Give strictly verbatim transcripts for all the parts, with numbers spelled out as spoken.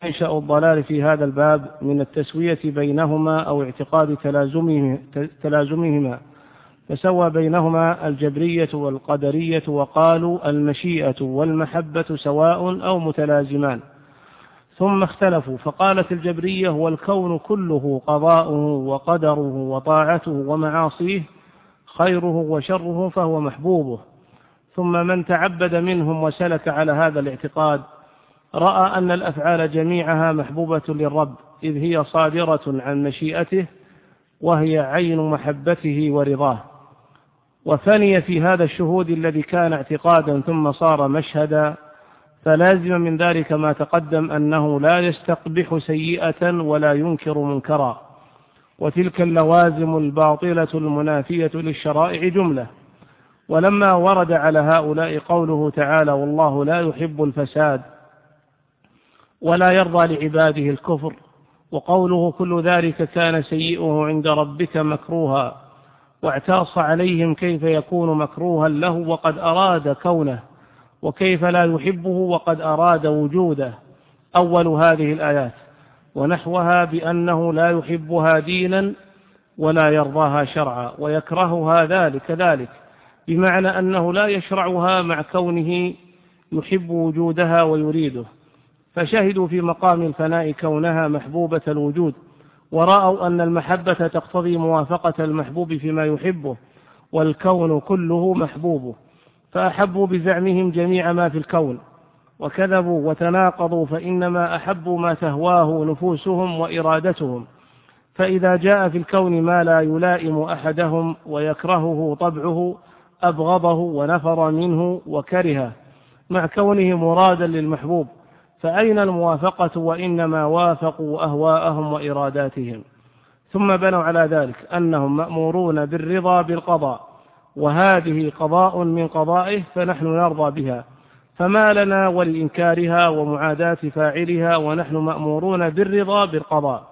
منشأ الضلال في هذا الباب من التسوية بينهما أو اعتقاد تلازمهما، فسوى بينهما الجبرية والقدرية وقالوا المشيئة والمحبة سواء أو متلازمان، ثم اختلفوا فقالت الجبرية والكون كله قضاؤه وقدره وطاعته ومعاصيه خيره وشره فهو محبوبه. ثم من تعبد منهم وسلك على هذا الاعتقاد رأى أن الأفعال جميعها محبوبة للرب، إذ هي صادرة عن مشيئته وهي عين محبته ورضاه، وفني في هذا الشهود الذي كان اعتقادا ثم صار مشهدا. فلازم من ذلك ما تقدم أنه لا يستقبح سيئة ولا ينكر منكرا، وتلك اللوازم الباطلة المنافية للشرائع جملة. ولما ورد على هؤلاء قوله تعالى والله لا يحب الفساد ولا يرضى لعباده الكفر، وقوله كل ذلك كان سيئه عند ربك مكروها، واعتاص عليهم كيف يكون مكروها له وقد أراد كونه، وكيف لا يحبه وقد أراد وجوده، أول هذه الآيات، ونحوها بأنه لا يحبها دينا ولا يرضاها شرعا ويكرهها ذلك كذلك، بمعنى أنه لا يشرعها مع كونه يحب وجودها ويريده. فشهدوا في مقام الفناء كونها محبوبة الوجود، ورأوا أن المحبة تقتضي موافقة المحبوب فيما يحبه، والكون كله محبوبه، فأحبوا بزعمهم جميع ما في الكون، وكذبوا وتناقضوا، فإنما أحبوا ما تهواه نفوسهم وإرادتهم، فإذا جاء في الكون ما لا يلائم أحدهم ويكرهه طبعه أبغضه ونفر منه وكرهه مع كونه مرادا للمحبوب، فأين الموافقة؟ وإنما وافقوا أهواءهم وإراداتهم. ثم بنوا على ذلك أنهم مأمورون بالرضا بالقضاء، وهذه قضاء من قضائه فنحن نرضى بها، فما لنا ولإنكارها ومعاداة فاعلها ونحن مأمورون بالرضا بالقضاء.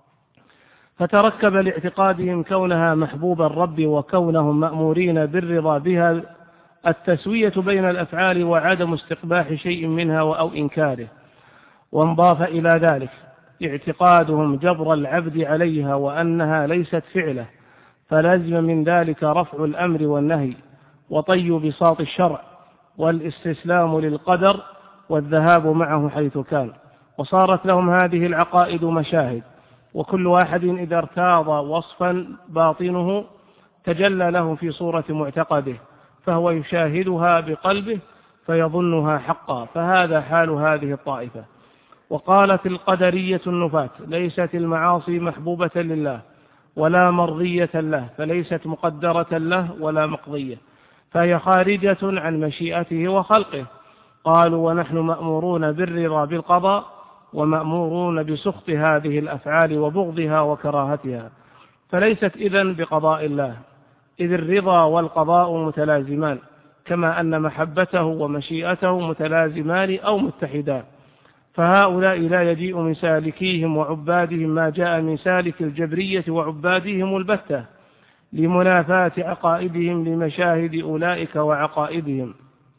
فتركب لاعتقادهم كونها محبوب الرب وكونهم مأمورين بالرضا بها التسوية بين الأفعال وعدم استقباح شيء منها أو إنكاره، وانضاف إلى ذلك اعتقادهم جبر العبد عليها وأنها ليست فعله، فلازم من ذلك رفع الأمر والنهي وطي بساط الشرع والاستسلام للقدر والذهاب معه حيث كان. وصارت لهم هذه العقائد مشاهد، وكل واحد إذا ارتاض وصفا باطنه تجلى له في صورة معتقده، فهو يشاهدها بقلبه فيظنها حقا، فهذا حال هذه الطائفة. وقالت القدرية النفاة ليست المعاصي محبوبة لله ولا مرضية له، فليست مقدرة له ولا مقضية، فهي خارجة عن مشيئته وخلقه. قالوا ونحن مأمورون بالرضا بالقضاء ومأمورون بسخط هذه الأفعال وبغضها وكراهتها، فليست إذن بقضاء الله، إذ الرضا والقضاء متلازمان، كما أن محبته ومشيئته متلازمان أو متحدان. فهؤلاء لا يجيء من سالكيهم وعبادهم ما جاء من سالك الجبرية وعبادهم البتة لمنافاة عقائدهم لمشاهد أولئك وعقائدهم،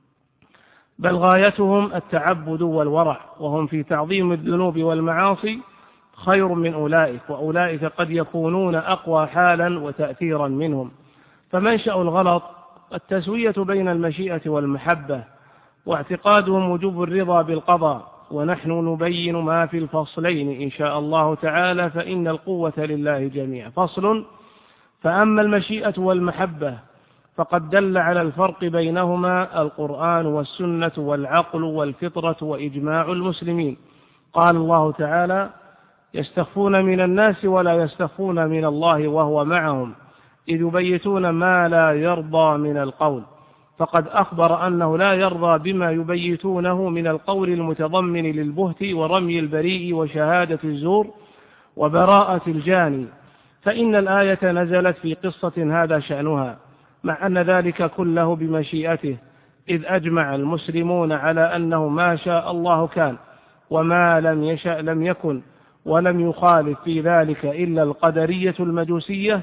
بل غايتهم التعبد والورع، وهم في تعظيم الذنوب والمعاصي خير من أولئك، وأولئك قد يكونون أقوى حالا وتأثيرا منهم. فمنشأ الغلط التسوية بين المشيئة والمحبة، واعتقادهم وجوب الرضا بالقضاء، ونحن نبين ما في الفصلين إن شاء الله تعالى، فإن القوة لله جميعا. فصل: فأما المشيئة والمحبة فقد دل على الفرق بينهما القرآن والسنة والعقل والفطرة وإجماع المسلمين. قال الله تعالى: يستخفون من الناس ولا يستخفون من الله وهو معهم إذ يبيتون ما لا يرضى من القول. فقد أخبر أنه لا يرضى بما يبيتونه من القول المتضمن للبهت ورمي البريء وشهادة الزور وبراءة الجاني، فإن الآية نزلت في قصة هذا شأنها، مع أن ذلك كله بمشيئته، إذ أجمع المسلمون على أنه ما شاء الله كان، وما لم يشأ لم يكن، ولم يخالف في ذلك إلا القدرية المجوسية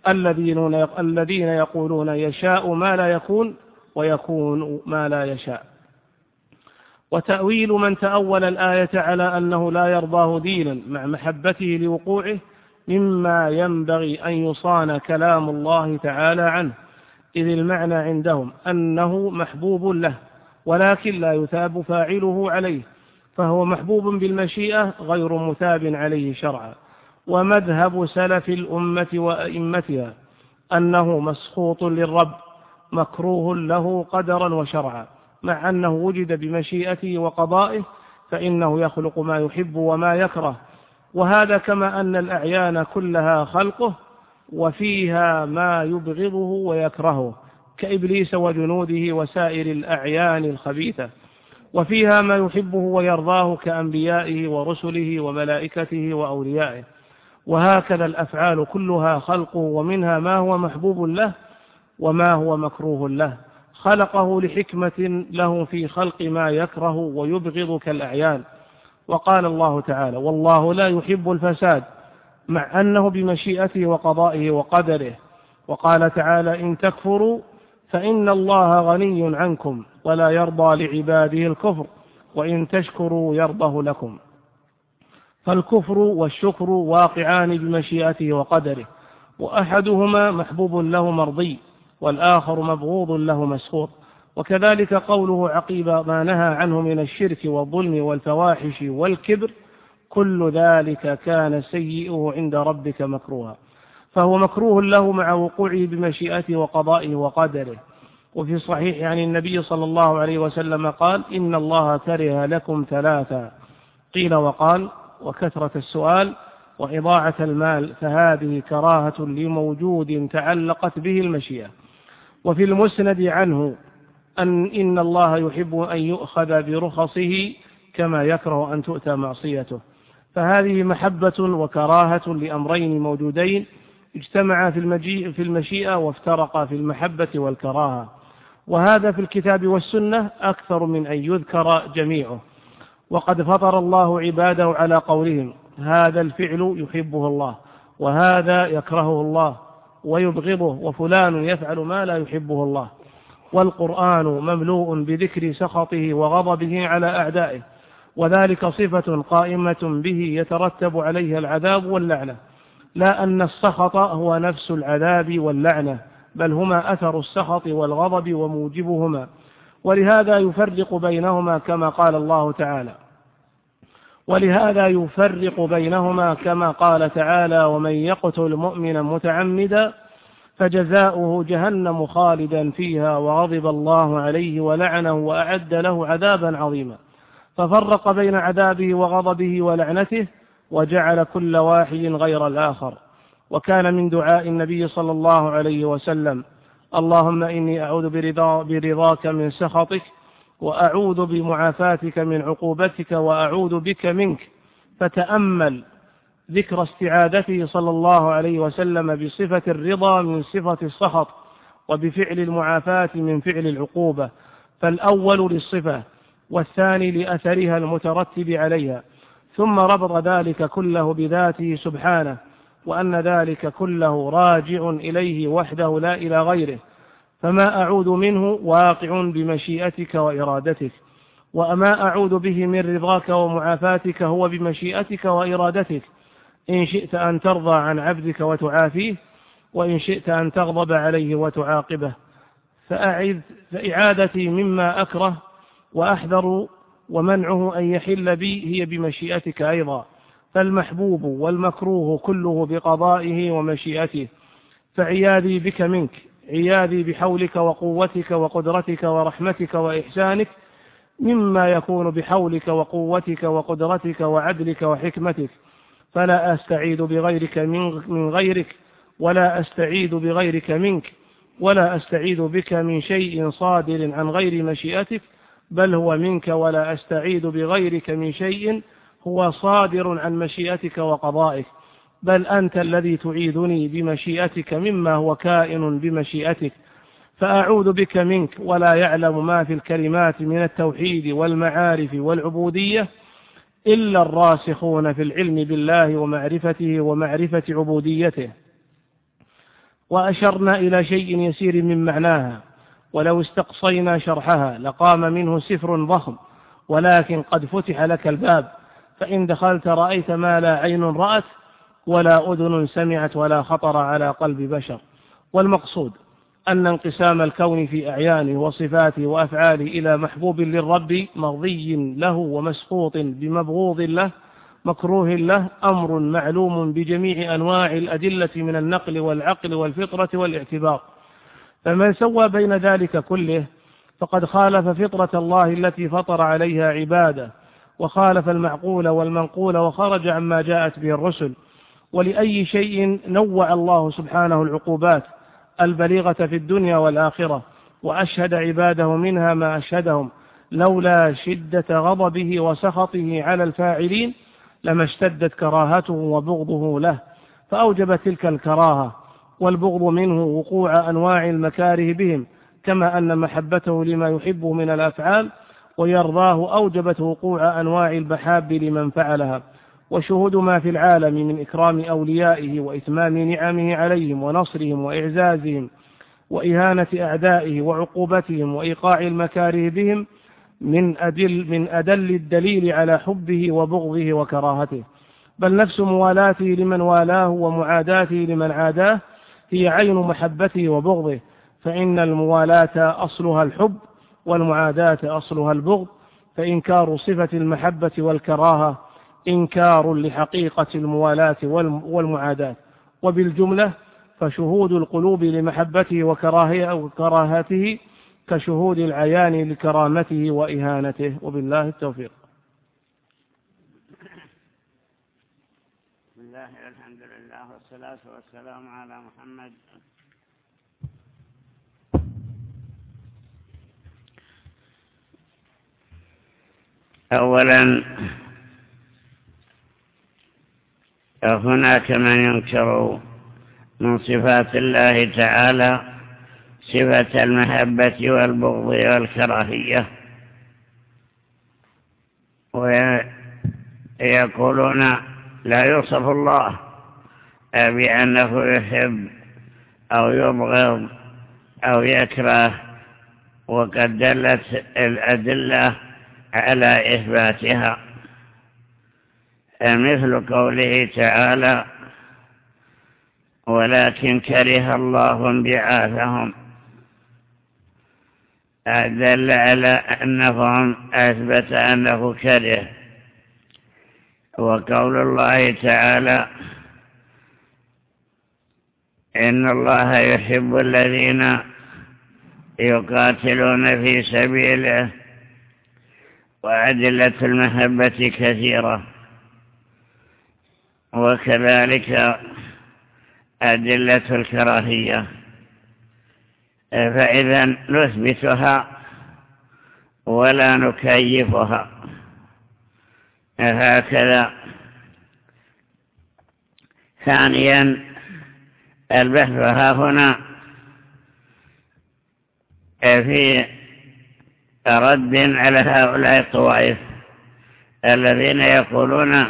الذين يقولون يشاء ما لا يكون ويكون ما لا يشاء. وتأويل من تأول الآية على أنه لا يرضاه دينا مع محبته لوقوعه مما ينبغي أن يصان كلام الله تعالى عنه، إذ المعنى عندهم أنه محبوب له ولكن لا يثاب فاعله عليه، فهو محبوب بالمشيئة غير مثاب عليه شرعا. ومذهب سلف الأمة وأئمتها أنه مسخوط للرب مكروه له قدرا وشرعا، مع أنه وجد بمشيئته وقضائه، فإنه يخلق ما يحب وما يكره، وهذا كما أن الأعيان كلها خلقه وفيها ما يبغضه ويكرهه كإبليس وجنوده وسائر الأعيان الخبيثة، وفيها ما يحبه ويرضاه كأنبيائه ورسله وملائكته وأوليائه. وهكذا الأفعال كلها خلقه، ومنها ما هو محبوب له وما هو مكروه له، خلقه لحكمة له في خلق ما يكره ويبغض كالأعيان. وقال الله تعالى: والله لا يحب الفساد، مع أنه بمشيئته وقضائه وقدره. وقال تعالى: إن تكفروا فإن الله غني عنكم ولا يرضى لعباده الكفر وإن تشكروا يرضه لكم. فالكفر والشكر واقعان بمشيئته وقدره، وأحدهما محبوب له مرضي والآخر مبغوض له مسخوط. وكذلك قوله عقيب ما نهى عنه من الشرك والظلم والفواحش والكبر: كل ذلك كان سيئه عند ربك مكروها. فهو مكروه له مع وقوعه بمشيئته وقضائه وقدره. وفي صحيح عن النبي صلى الله عليه وسلم قال: إن الله كره لكم ثلاثا، قيل وقال وكثرة السؤال وإضاعة المال، فهذه كراهة لموجود تعلقت به المشيئة. وفي المسند عنه أن إن الله يحب أن يؤخذ برخصه كما يكره أن تؤتى معصيته. فهذه محبة وكراهة لأمرين موجودين اجتمعا في في المشيئة وافترقا في المحبة والكراهة، وهذا في الكتاب والسنة أكثر من أن يذكر جميعه. وقد فطر الله عباده على قولهم: هذا الفعل يحبه الله وهذا يكرهه الله ويبغضه، وفلان يفعل ما لا يحبه الله. والقرآن مملوء بذكر سخطه وغضبه على أعدائه، وذلك صفة قائمة به يترتب عليها العذاب واللعنة، لا أن السخط هو نفس العذاب واللعنة، بل هما أثر السخط والغضب وموجبهما. ولهذا يفرق بينهما كما قال الله تعالى ولهذا يفرق بينهما كما قال تعالى: ومن يقتل مؤمنا متعمدا فجزاؤه جهنم خالدا فيها وغضب الله عليه ولعنه وأعد له عذابا عظيما. ففرق بين عذابه وغضبه ولعنته، وجعل كل واحد غير الآخر. وكان من دعاء النبي صلى الله عليه وسلم: اللهم إني أعوذ برضا برضاك من سخطك، وأعوذ بمعافاتك من عقوبتك، وأعوذ بك منك. فتأمل ذكر استعاذته صلى الله عليه وسلم بصفة الرضا من صفة السخط، وبفعل المعافاة من فعل العقوبة، فالأول للصفة والثاني لأثرها المترتب عليها، ثم ربط ذلك كله بذاته سبحانه، وأن ذلك كله راجع إليه وحده لا إلى غيره. فما أعوذ منه واقع بمشيئتك وإرادتك، وما أعوذ به من رضاك ومعافاتك هو بمشيئتك وإرادتك، إن شئت أن ترضى عن عبدك وتعافيه، وإن شئت أن تغضب عليه وتعاقبه. فأعذ فإعادتي مما أكره وأحذر ومنعه أن يحل بي هي بمشيئتك أيضا، فالمحبوب والمكروه كله بقضائه ومشيئته. فعياذي بك منك، عياذي بحولك وقوتك وقدرتك ورحمتك وإحسانك، مما يكون بحولك وقوتك وقدرتك وعدلك وحكمتك، فلا أستعيذ بغيرك من غيرك، ولا أستعيذ بغيرك منك، ولا أستعيذ بك من شيء صادر عن غير مشيئتك، بل هو منك، ولا أستعيذ بغيرك من شيء هو صادر عن مشيئتك وقضائك، بل أنت الذي تعيذني بمشيئتك مما هو كائن بمشيئتك. فأعوذ بك منك، ولا يعلم ما في الكلمات من التوحيد والمعارف والعبودية إلا الراسخون في العلم بالله ومعرفته ومعرفة عبوديته. وأشرنا إلى شيء يسير من معناها، ولو استقصينا شرحها لقام منه سفر ضخم، ولكن قد فتح لك الباب، فإن دخلت رأيت ما لا عين رأت ولا أذن سمعت ولا خطر على قلب بشر. والمقصود أن انقسام الكون في أعيانه وصفاته وأفعاله إلى محبوب للرب مرضي له ومسخوط بمبغوض له مكروه له أمر معلوم بجميع أنواع الأدلة من النقل والعقل والفطرة والاعتبار. فمن سوى بين ذلك كله فقد خالف فطرة الله التي فطر عليها عباده، وخالف المعقول والمنقول، وخرج عما جاءت به الرسل. ولأي شيء نوع الله سبحانه العقوبات البليغة في الدنيا والآخرة، وأشهد عباده منها ما أشهدهم، لولا شدة غضبه وسخطه على الفاعلين لما اشتدت كراهته وبغضه له، فأوجب تلك الكراهة والبغض منه وقوع أنواع المكاره بهم، كما أن محبته لما يحب من الأفعال ويرضاه أوجبت وقوع أنواع المحاب لمن فعلها. وشهود ما في العالم من إكرام أوليائه وإتمام نعمه عليهم ونصرهم وإعزازهم وإهانة أعدائه وعقوبتهم وإيقاع المكاره بهم من أدل, من أدل الدليل على حبه وبغضه وكراهته. بل نفس موالاته لمن والاه ومعاداته لمن عاداه هي عين محبته وبغضه، فإن الموالاة أصلها الحب والمعاداة أصلها البغض، فإنكار صفة المحبة والكراهة إنكار لحقيقة الموالاة والمعاداة. وبالجملة فشهود القلوب لمحبته وكراهته كشهود العيان لكرامته وإهانته. وبالله التوفيق. بسم الله والحمد لله والصلاة والسلام على محمد. أولا هناك من ينكر من صفات الله تعالى صفة المحبة والبغض والكراهية، ويقولون لا يوصف الله بأنه يحب أو يبغض أو يكره، وقد دلت الأدلة على إثباتها، مثل قوله تعالى ولكن كره الله انبعاثهم، دل على أنهم أثبت أنه كره. وقول الله تعالى إن الله يحب الذين يقاتلون في سبيله، وأدلة المحبة كثيرة، وكذلك أدلة الكراهية. فإذا نثبتها ولا نكيفها هكذا. ثانيا البحث ها هنا في رد على هؤلاء الطوائف الذين يقولون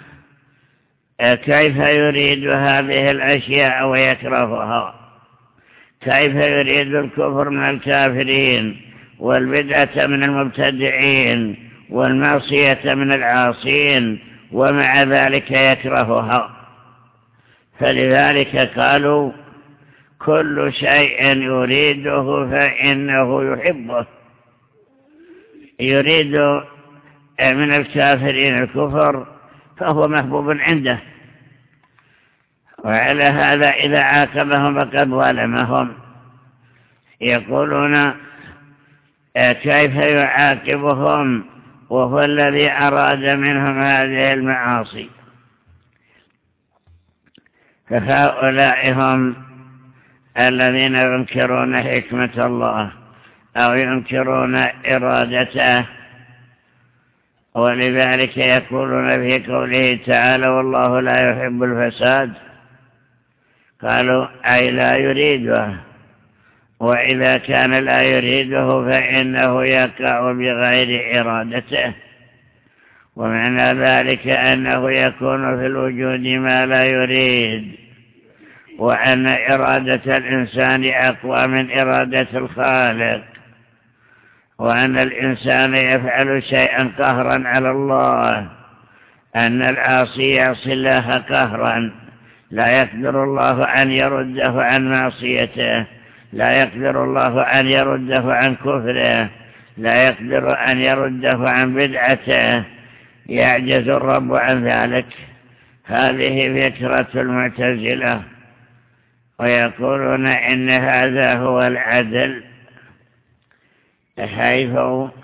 كيف يريد هذه الأشياء ويكرهها، كيف يريد الكفر من الكافرين والبدعة من المبتدعين والمعصية من العاصين، ومع ذلك يكرهها. فلذلك قالوا كل شيء يريده فإنه يحبه، يريد من الكافرين الكفر فهو محبوب عنده، وعلى هذا إذا عاقبهم فقد ظلمهم. يقولون كيف يعاقبهم وهو الذي أراد منهم هذه المعاصي؟ فهؤلاء هم الذين ينكرون حكمة الله أو ينكرون إرادته، ولذلك يقولون في قوله تعالى والله لا يحب الفساد، قالوا أي لا يريده، وإذا كان لا يريده فإنه يقع بغير إرادته، ومعنى ذلك أنه يكون في الوجود ما لا يريد، وأن إرادة الإنسان أقوى من إرادة الخالق، وأن الإنسان يفعل شيئا قهرا على الله، أن العاصي يعصي الله قهرا، لا يقدر الله أن يرده عن معصيته، لا يقدر الله أن يرده عن كفره، لا يقدر أن يرده عن بدعته، يعجز الرب عن ذلك. هذه فكرة المعتزلة، ويقولون إن هذا هو العدل، حيث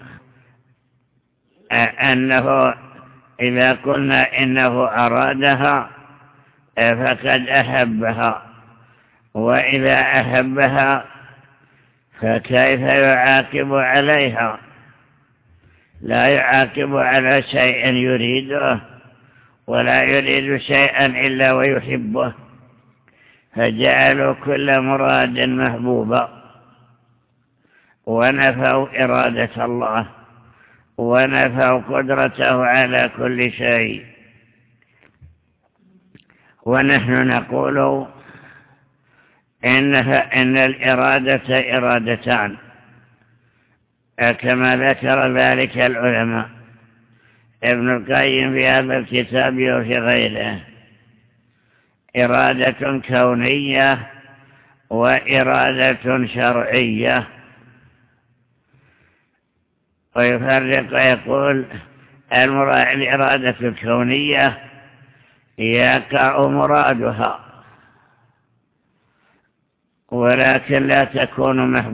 أنه إذا قلنا إنه أرادها فقد أحبها، وإذا أحبها فكيف يعاقب عليها؟ لا يعاقب على شيء يريده، ولا يريد شيئا إلا ويحبه، فجعلوا كل مراد محبوبا، ونفوا إرادة الله، ونفوا قدرته على كل شيء. ونحن نقول إنها إن الإرادة إرادتان، كما ذكر ذلك العلماء، ابن القيم في هذا الكتاب وفي غيره، إرادة كونية وإرادة شرعية. ويفرق ويقول الإرادة الكونية يقع مرادها، ولكن لا تكون محبوبة